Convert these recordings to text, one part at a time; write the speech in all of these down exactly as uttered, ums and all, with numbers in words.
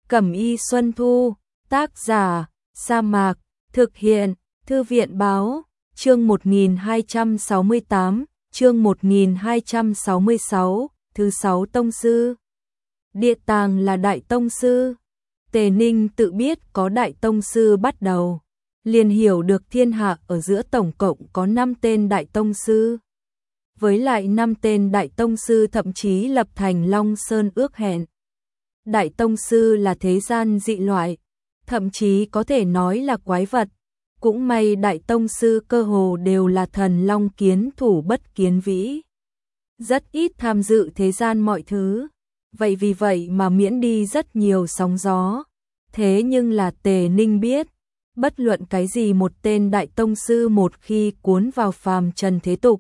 Cẩm y Xuân Thu, tác giả, Sa Mạc, thực hiện, Thư viện báo, chương một nghìn hai trăm sáu mươi tám, chương một nghìn hai trăm sáu mươi sáu, thứ sáu tông sư. Địa tàng là đại tông sư. Tề Ninh tự biết có đại tông sư bắt đầu, liền hiểu được thiên hạ ở giữa tổng cộng có năm tên đại tông sư. Với lại năm tên đại tông sư thậm chí lập thành Long Sơn ước hẹn. Đại tông sư là thế gian dị loại, thậm chí có thể nói là quái vật. Cũng may đại tông sư cơ hồ đều là thần long kiến thủ bất kiến vĩ. Rất ít tham dự thế gian mọi thứ, vậy vì vậy mà miễn đi rất nhiều sóng gió. Thế nhưng là Tề Ninh biết, bất luận cái gì một tên đại tông sư một khi cuốn vào phàm trần thế tục,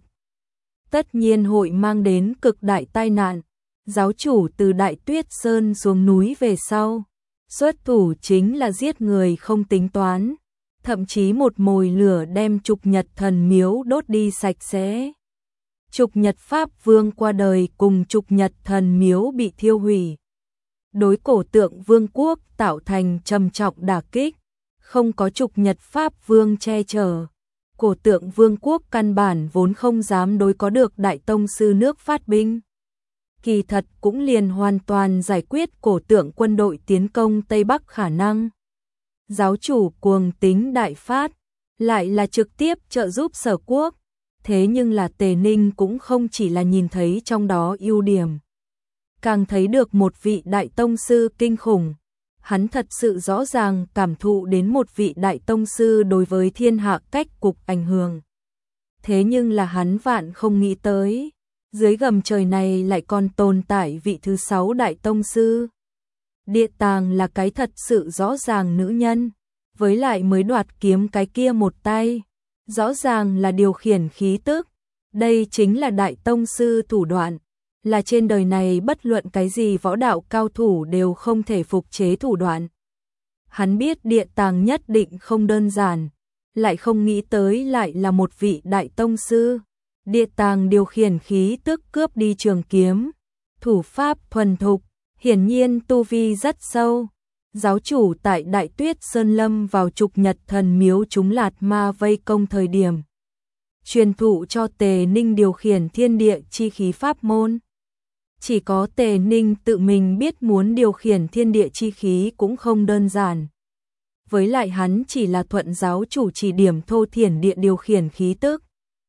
tất nhiên hội mang đến cực đại tai nạn. Giáo chủ từ Đại Tuyết Sơn xuống núi về sau, xuất thủ chính là giết người không tính toán, thậm chí một mồi lửa đem Trục Nhật Thần Miếu đốt đi sạch sẽ. Trục Nhật Pháp Vương qua đời cùng Trục Nhật Thần Miếu bị thiêu hủy, đối Cổ Tượng Vương quốc tạo thành trầm trọng đả kích. Không có Trục Nhật Pháp Vương che chở, Cổ Tượng Vương quốc căn bản vốn không dám đối có được đại tông sư nước phát binh. Kỳ thật cũng liền hoàn toàn giải quyết Cổ Tượng quân đội tiến công Tây Bắc khả năng. Giáo chủ cuồng tính đại phát, lại là trực tiếp trợ giúp Sở quốc. Thế nhưng là Tề Ninh cũng không chỉ là nhìn thấy trong đó ưu điểm, càng thấy được một vị đại tông sư kinh khủng. Hắn thật sự rõ ràng cảm thụ đến một vị đại tông sư đối với thiên hạ cách cục ảnh hưởng. Thế nhưng là hắn vạn không nghĩ tới, dưới gầm trời này lại còn tồn tại vị thứ sáu đại tông sư. Địa tàng là cái thật sự rõ ràng nữ nhân, với lại mới đoạt kiếm cái kia một tay, rõ ràng là điều khiển khí tức. Đây chính là đại tông sư thủ đoạn, là trên đời này bất luận cái gì võ đạo cao thủ đều không thể phục chế thủ đoạn. Hắn biết địa tàng nhất định không đơn giản, lại không nghĩ tới lại là một vị đại tông sư. Địa tàng điều khiển khí tức cướp đi trường kiếm, thủ pháp thuần thục, hiển nhiên tu vi rất sâu. Giáo chủ tại Đại Tuyết Sơn lâm vào Trục Nhật Thần Miếu chúng lạt ma vây công thời điểm, truyền thụ cho Tề Ninh điều khiển thiên địa chi khí pháp môn. Chỉ có Tề Ninh tự mình biết muốn điều khiển thiên địa chi khí cũng không đơn giản. Với lại hắn chỉ là thuận giáo chủ chỉ điểm thô thiển địa điều khiển khí tức,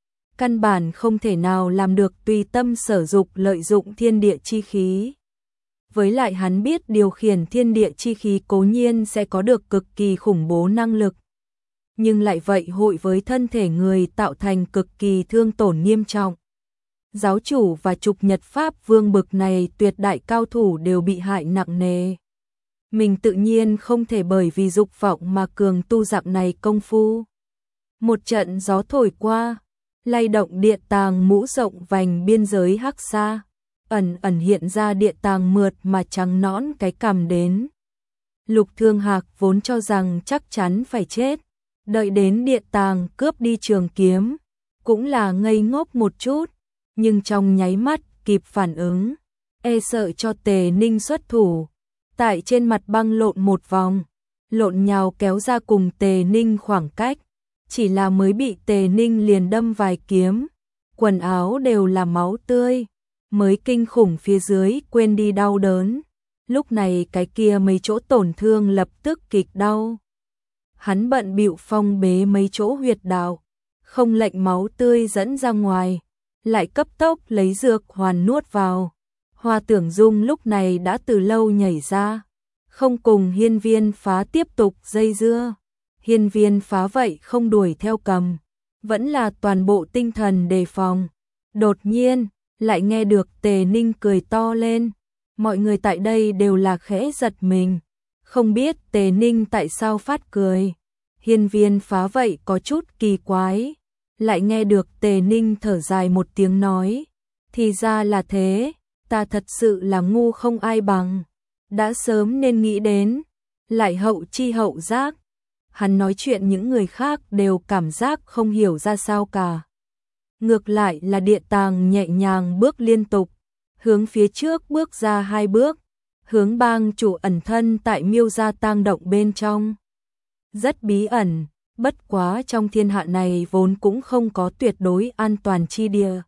căn bản không thể nào làm được tùy tâm sở dục lợi dụng thiên địa chi khí. Với lại hắn biết điều khiển thiên địa chi khí cố nhiên sẽ có được cực kỳ khủng bố năng lực, nhưng lại vậy hội với thân thể người tạo thành cực kỳ thương tổn nghiêm trọng. Giáo chủ và Trục Nhật Pháp Vương bực này tuyệt đại cao thủ đều bị hại nặng nề. Mình tự nhiên không thể bởi vì dục vọng mà cường tu dạng này công phu. Một trận gió thổi qua, lay động địa tàng mũ rộng vành biên giới hắc sa, ẩn ẩn hiện ra địa tàng mượt mà trắng nõn cái cằm đến. Lục Thương Hạc vốn cho rằng chắc chắn phải chết, đợi đến địa tàng cướp đi trường kiếm, cũng là ngây ngốc một chút, nhưng trong nháy mắt kịp phản ứng, e sợ cho Tề Ninh xuất thủ, tại trên mặt băng lộn một vòng, lộn nhào kéo ra cùng Tề Ninh khoảng cách, chỉ là mới bị Tề Ninh liền đâm vài kiếm, quần áo đều là máu tươi, mới kinh khủng phía dưới quên đi đau đớn, lúc này cái kia mấy chỗ tổn thương lập tức kịch đau. Hắn bận bịu phong bế mấy chỗ huyệt đạo, không lệnh máu tươi dẫn ra ngoài, lại cấp tốc lấy dược hoàn nuốt vào. Hoa Tưởng Dung lúc này đã từ lâu nhảy ra, không cùng Hiên Viên Phá tiếp tục dây dưa. Hiên Viên Phá vậy không đuổi theo cầm, vẫn là toàn bộ tinh thần đề phòng. Đột nhiên, lại nghe được Tề Ninh cười to lên, mọi người tại đây đều là khẽ giật mình, không biết Tề Ninh tại sao phát cười. Hiên Viên Phá vậy có chút kỳ quái, lại nghe được Tề Ninh thở dài một tiếng nói, thì ra là thế, ta thật sự là ngu không ai bằng, đã sớm nên nghĩ đến, lại hậu chi hậu giác. Hắn nói chuyện những người khác đều cảm giác không hiểu ra sao cả. Ngược lại là địa tàng nhẹ nhàng bước liên tục, hướng phía trước bước ra hai bước, Hướng bang chủ ẩn thân tại Miêu gia tang động bên trong. Rất bí ẩn, bất quá trong thiên hạ này vốn cũng không có tuyệt đối an toàn chi địa.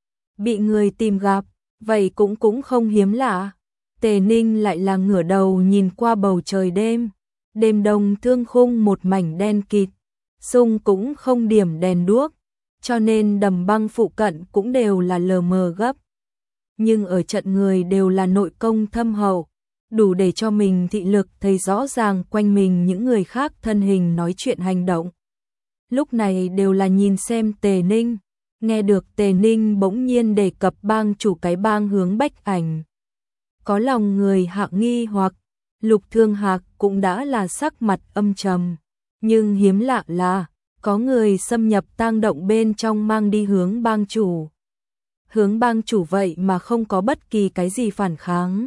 Bị người tìm gặp, vậy cũng cũng không hiếm lạ. Tề Ninh lại là ngửa đầu nhìn qua bầu trời đêm. Đêm đông thương khung một mảnh đen kịt, xung cũng không điểm đèn đuốc, cho nên đầm băng phụ cận cũng đều là lờ mờ gấp. Nhưng ở trận người đều là nội công thâm hậu, đủ để cho mình thị lực thấy rõ ràng quanh mình những người khác thân hình nói chuyện hành động. Lúc này đều là nhìn xem Tề Ninh, nghe được Tề Ninh bỗng nhiên đề cập bang chủ cái bang Hướng Bách Ảnh. Có lòng người hạ nghi hoặc, Lục Thương Hạc cũng đã là sắc mặt âm trầm, nhưng hiếm lạ là có người xâm nhập tang động bên trong mang đi Hướng bang chủ. Hướng bang chủ vậy mà không có bất kỳ cái gì phản kháng.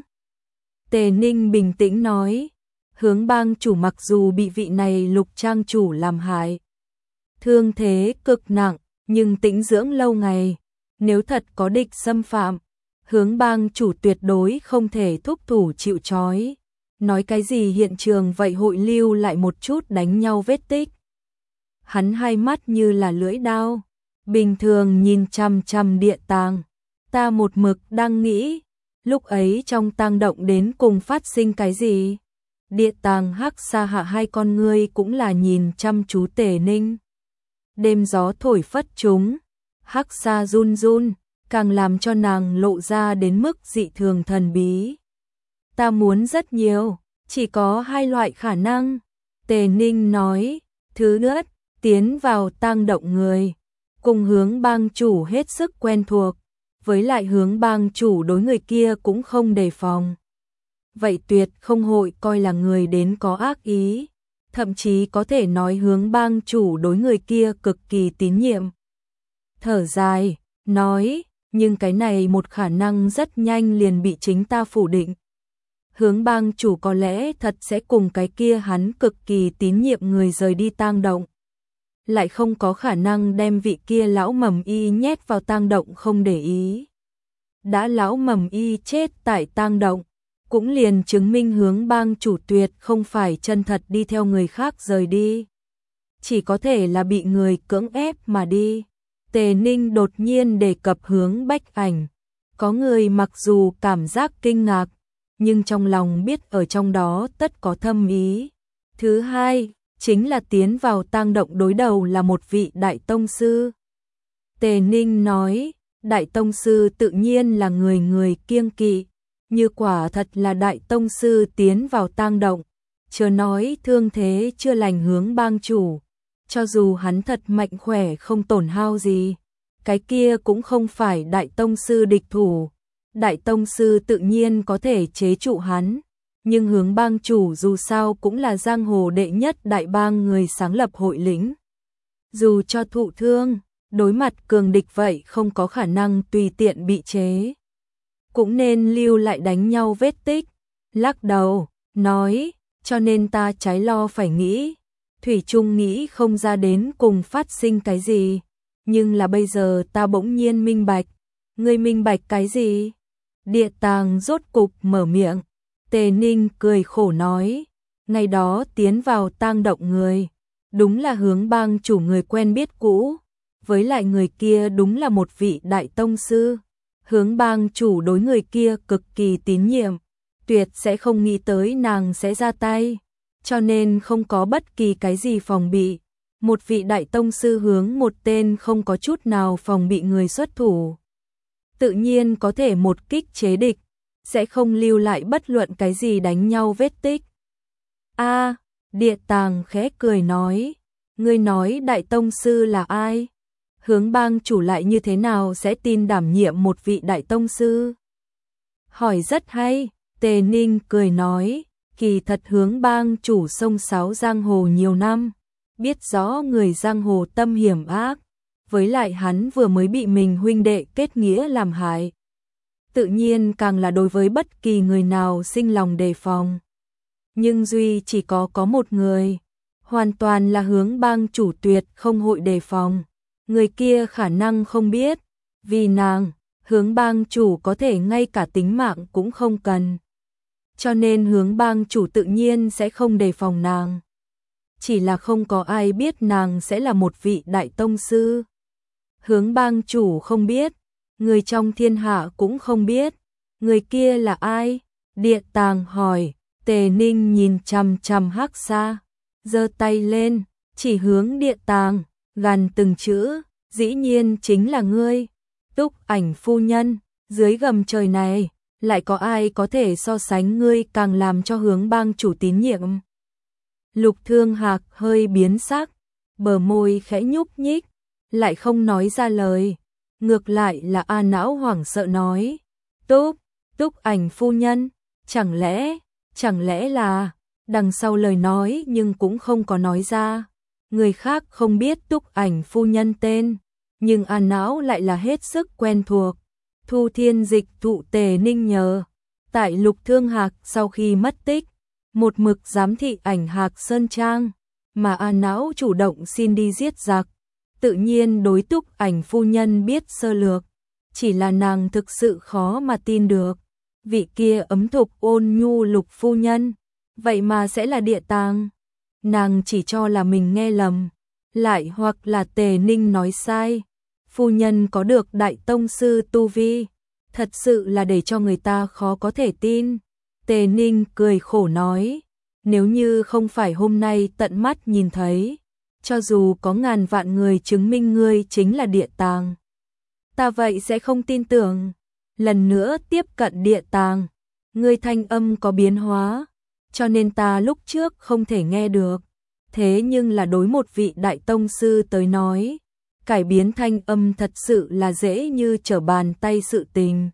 Tề Ninh bình tĩnh nói, Hướng bang chủ mặc dù bị vị này Lục trang chủ làm hại, thương thế cực nặng, nhưng tĩnh dưỡng lâu ngày, nếu thật có địch xâm phạm, Hướng bang chủ tuyệt đối không thể thúc thủ chịu trói. Nói cái gì hiện trường vậy hội lưu lại một chút đánh nhau vết tích. Hắn hai mắt như là lưỡi dao, bình thường nhìn chằm chằm địa tàng. Ta một mực đang nghĩ, lúc ấy trong tang động đến cùng phát sinh cái gì? Địa tàng hắc xa hạ hai con ngươi cũng là nhìn chăm chú Tề Ninh. Đêm gió thổi phất chúng, hắc xa run run, càng làm cho nàng lộ ra đến mức dị thường thần bí. Ta muốn rất nhiều, chỉ có hai loại khả năng. Tề Ninh nói, thứ nhất, tiến vào tang động người, cùng Hướng bang chủ hết sức quen thuộc, với lại Hướng bang chủ đối người kia cũng không đề phòng. Vậy tuyệt không hội coi là người đến có ác ý, thậm chí có thể nói Hướng bang chủ đối người kia cực kỳ tín nhiệm. Thở dài, nói, nhưng cái này một khả năng rất nhanh liền bị chính ta phủ định. Hướng bang chủ có lẽ thật sẽ cùng cái kia hắn cực kỳ tín nhiệm người rời đi tang động. Lại không có khả năng đem vị kia lão mầm y nhét vào tang động không để ý. Đã lão mầm y chết tại tang động, cũng liền chứng minh Hướng bang chủ tuyệt không phải chân thật đi theo người khác rời đi. Chỉ có thể là bị người cưỡng ép mà đi. Tề Ninh đột nhiên đề cập Hướng Bách Ảnh. Có người mặc dù cảm giác kinh ngạc, nhưng trong lòng biết ở trong đó tất có thâm ý. Thứ hai, chính là tiến vào tang động đối đầu là một vị đại tông sư. Tề Ninh nói, đại tông sư tự nhiên là người người kiêng kỵ, như quả thật là đại tông sư tiến vào tang động, chớ nói thương thế chưa lành Hướng bang chủ, cho dù hắn thật mạnh khỏe không tổn hao gì, cái kia cũng không phải đại tông sư địch thủ. Đại tông sư tự nhiên có thể chế trụ hắn, nhưng Hướng bang chủ dù sao cũng là giang hồ đệ nhất đại bang người sáng lập hội lĩnh. Dù cho thụ thương, đối mặt cường địch vậy không có khả năng tùy tiện bị chế. Cũng nên lưu lại đánh nhau vết tích. Lắc đầu, nói, cho nên ta trái lo phải nghĩ. Thủy chung nghĩ không ra đến cùng phát sinh cái gì. Nhưng là bây giờ ta bỗng nhiên minh bạch. Ngươi minh bạch cái gì? Địa tàng rốt cục mở miệng. Tề Ninh cười khổ nói, ngày đó tiến vào tang động người, đúng là Hướng bang chủ người quen biết cũ, với lại người kia đúng là một vị đại tông sư. Hướng bang chủ đối người kia cực kỳ tín nhiệm, tuyệt sẽ không nghĩ tới nàng sẽ ra tay, cho nên không có bất kỳ cái gì phòng bị. Một vị đại tông sư hướng một tên không có chút nào phòng bị người xuất thủ, tự nhiên có thể một kích chế địch, sẽ không lưu lại bất luận cái gì đánh nhau vết tích. A, Địa Tàng khẽ cười nói, ngươi nói đại tông sư là ai? Hướng bang chủ lại như thế nào sẽ tin đảm nhiệm một vị đại tông sư? Hỏi rất hay, Tề Ninh cười nói, kỳ thật Hướng bang chủ sông sáo giang hồ nhiều năm, biết rõ người giang hồ tâm hiểm ác, với lại hắn vừa mới bị mình huynh đệ kết nghĩa làm hại, tự nhiên càng là đối với bất kỳ người nào sinh lòng đề phòng. Nhưng duy chỉ có có một người, hoàn toàn là Hướng bang chủ tuyệt không hội đề phòng. Người kia khả năng không biết, vì nàng, Hướng bang chủ có thể ngay cả tính mạng cũng không cần. cho nên Hướng Bang chủ tự nhiên sẽ không đề phòng nàng. Chỉ là không có ai biết nàng sẽ là một vị đại tông sư. Hướng Bang chủ không biết, người trong thiên hạ cũng không biết. Người kia là ai? Địa Tàng hỏi. Tề Ninh nhìn chằm chằm Hắc Sa, giơ tay lên, chỉ hướng Địa Tàng, gằn từng chữ, dĩ nhiên chính là ngươi, Túc Ảnh phu nhân, dưới gầm trời này, lại có ai có thể so sánh ngươi càng làm cho Hướng Bang chủ tín nhiệm. Lục Thương Hạc hơi biến sắc, bờ môi khẽ nhúc nhích, lại không nói ra lời, ngược lại là A Não hoảng sợ nói, Túc, Túc Ảnh phu nhân, chẳng lẽ, chẳng lẽ là, đằng sau lời nói nhưng cũng không có nói ra, người khác không biết Túc Ảnh phu nhân tên, nhưng A Não lại là hết sức quen thuộc. Thu Thiên Dịch thụ Tề Ninh nhờ, tại Lục Thương Hạc sau khi mất tích, một mực giám thị Ảnh Hạc Sơn Trang, mà A Não chủ động xin đi giết giặc, tự nhiên đối Túc Ảnh phu nhân biết sơ lược, chỉ là nàng thực sự khó mà tin được, vị kia ấm thục ôn nhu Lục phu nhân, vậy mà sẽ là Địa Tàng. Nàng chỉ cho là mình nghe lầm, lại hoặc là Tề Ninh nói sai. Phu nhân có được đại tông sư tu vi, thật sự là để cho người ta khó có thể tin. Tề Ninh cười khổ nói, nếu như không phải hôm nay tận mắt nhìn thấy, cho dù có ngàn vạn người chứng minh ngươi chính là Địa Tàng, ta vậy sẽ không tin tưởng. Lần nữa tiếp cận Địa Tàng, ngươi thanh âm có biến hóa, cho nên ta lúc trước không thể nghe được. Thế nhưng là đối một vị đại tông sư tới nói, cải biến thanh âm thật sự là dễ như trở bàn tay sự tình.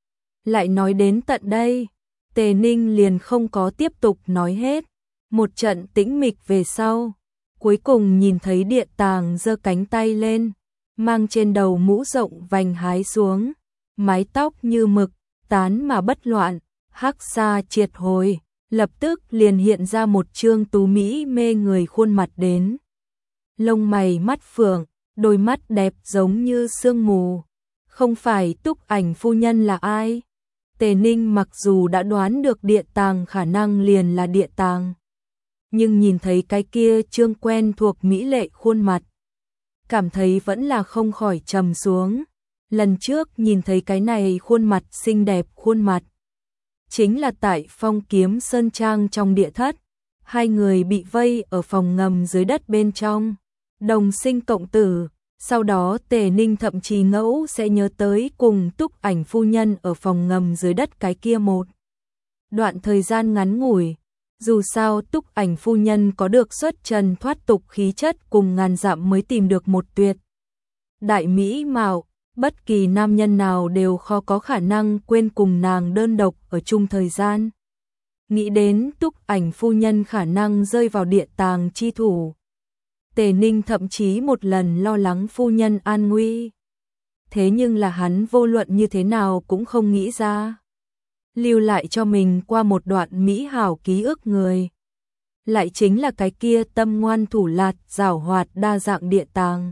Lại nói đến tận đây, Tề Ninh liền không có tiếp tục nói hết. Một trận tĩnh mịch về sau, cuối cùng nhìn thấy Địa Tàng giơ cánh tay lên, mang trên đầu mũ rộng vành hái xuống, mái tóc như mực, tán mà bất loạn, Hắc Sa triệt hồi, lập tức liền hiện ra một trương tú mỹ mê người khuôn mặt đến. Lông mày mắt phượng, đôi mắt đẹp giống như sương mù. Không phải Túc Ảnh phu nhân là ai? Tề Ninh mặc dù đã đoán được Địa Tàng khả năng liền là Địa Tàng, nhưng nhìn thấy cái kia trương quen thuộc mỹ lệ khuôn mặt, cảm thấy vẫn là không khỏi trầm xuống. Lần trước nhìn thấy cái này khuôn mặt xinh đẹp khuôn mặt, chính là tại Phong Kiếm Sơn Trang trong địa thất, hai người bị vây ở phòng ngầm dưới đất bên trong, đồng sinh cộng tử. Sau đó Tề Ninh thậm chí ngẫu sẽ nhớ tới cùng Túc Ảnh phu nhân ở phòng ngầm dưới đất cái kia một đoạn thời gian ngắn ngủi. Dù sao Túc Ảnh phu nhân có được xuất trần thoát tục khí chất cùng ngàn dặm mới tìm được một tuyệt đại mỹ mạo, bất kỳ nam nhân nào đều khó có khả năng quên cùng nàng đơn độc ở chung thời gian. Nghĩ đến Túc Ảnh phu nhân khả năng rơi vào Địa Tàng chi thủ, Tề Ninh thậm chí một lần lo lắng phu nhân an nguy. Thế nhưng là hắn vô luận như thế nào cũng không nghĩ ra, lưu lại cho mình qua một đoạn mỹ hảo ký ức người, lại chính là cái kia tâm ngoan thủ lạt giảo hoạt đa dạng Địa Tàng.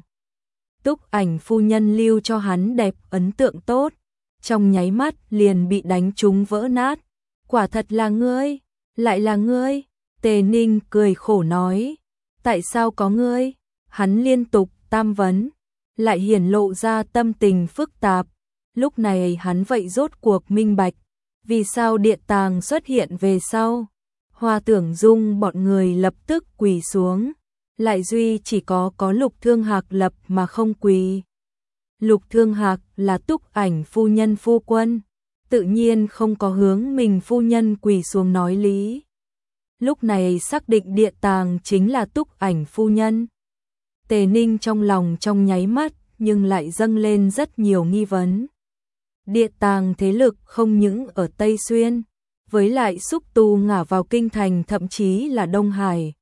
Túc Ảnh phu nhân lưu cho hắn đẹp ấn tượng tốt, trong nháy mắt liền bị đánh trúng vỡ nát. Quả thật là ngươi, lại là ngươi. Tề Ninh cười khổ nói, tại sao có ngươi? Hắn liên tục tam vấn, lại hiển lộ ra tâm tình phức tạp. Lúc này hắn vậy rốt cuộc minh bạch, vì sao Địa Tàng xuất hiện về sau, Hoa Tưởng Dung bọn người lập tức quỳ xuống, lại duy chỉ có có Lục Thương Hạc lập mà không quỳ. Lục Thương Hạc là Túc Ảnh phu nhân phu quân, tự nhiên không có hướng mình phu nhân quỳ xuống nói lý. Lúc này xác định Địa Tàng chính là Túc Ảnh phu nhân, Tề Ninh trong lòng trong nháy mắt nhưng lại dâng lên rất nhiều nghi vấn. Địa Tàng thế lực không những ở Tây Xuyên, với lại xúc tu ngả vào kinh thành thậm chí là Đông Hải.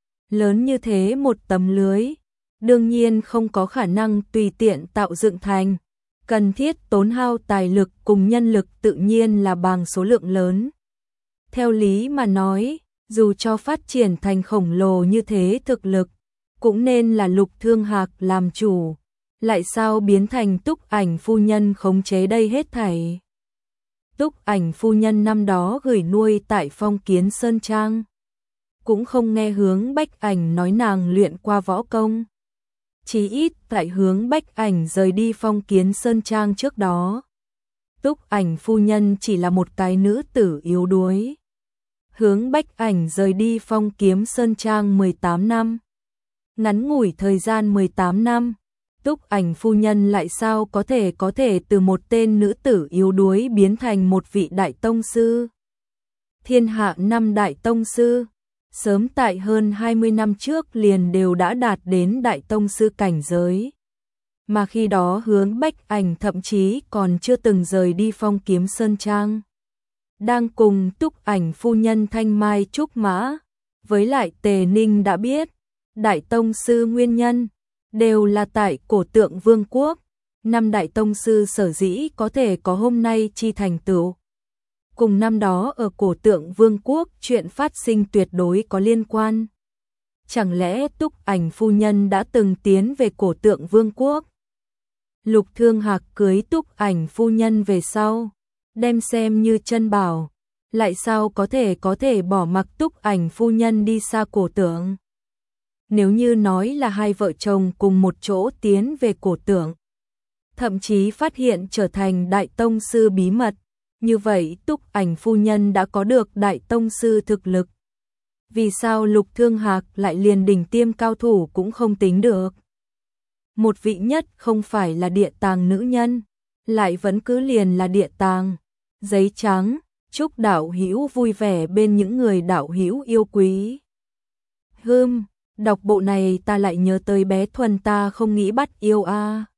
Lớn như thế một tấm lưới, đương nhiên không có khả năng tùy tiện tạo dựng thành, cần thiết tốn hao tài lực cùng nhân lực tự nhiên là bằng số lượng lớn. Theo lý mà nói, dù cho phát triển thành khổng lồ như thế thực lực, cũng nên là Lục Thương Hạc làm chủ, lại sao biến thành Túc Ảnh phu nhân khống chế đây hết thảy. Túc Ảnh phu nhân năm đó gửi nuôi tại Phong Kiến Sơn Trang. Cũng không nghe Hướng Bách Ảnh nói nàng luyện qua võ công. Chí ít tại Hướng Bách Ảnh rời đi Phong Kiến Sơn Trang trước đó, Túc Ảnh phu nhân chỉ là một cái nữ tử yếu đuối. Hướng Bách Ảnh rời đi Phong Kiếm Sơn Trang mười tám năm. Ngắn ngủi thời gian mười tám năm, Túc Ảnh phu nhân lại sao có thể có thể từ một tên nữ tử yếu đuối biến thành một vị đại tông sư. Thiên hạ năm đại tông sư, sớm tại hơn hai mươi năm trước liền đều đã đạt đến đại tông sư cảnh giới. Mà khi đó Hướng Bách Ảnh thậm chí còn chưa từng rời đi Phong Kiếm Sơn Trang. Đang cùng Túc Ảnh phu nhân thanh mai trúc mã, với lại Tề Ninh đã biết, đại tông sư nguyên nhân đều là tại Cổ Tượng Vương quốc. Năm đại tông sư sở dĩ có thể có hôm nay chi thành tựu, cùng năm đó ở Cổ Tượng Vương quốc chuyện phát sinh tuyệt đối có liên quan. Chẳng lẽ Túc Ảnh phu nhân đã từng tiến về Cổ Tượng Vương quốc? Lục Thương Hạc cưới Túc Ảnh phu nhân về sau, đem xem như chân bảo, lại sao có thể có thể bỏ mặc Túc Ảnh phu nhân đi xa Cổ Tượng? Nếu như nói là hai vợ chồng cùng một chỗ tiến về Cổ Tượng, thậm chí phát hiện trở thành đại tông sư bí mật, như vậy Túc Ảnh phu nhân đã có được đại tông sư thực lực. Vì sao Lục Thương Hạc lại liền đỉnh tiêm cao thủ cũng không tính được? Một vị nhất không phải là địa tàng nữ nhân, lại vẫn cứ liền là địa tàng. Giấy trắng, chúc đạo hữu vui vẻ bên những người đạo hữu yêu quý. Hừm, đọc bộ này ta lại nhớ tới bé Thuần ta không nghĩ bắt yêu a. À.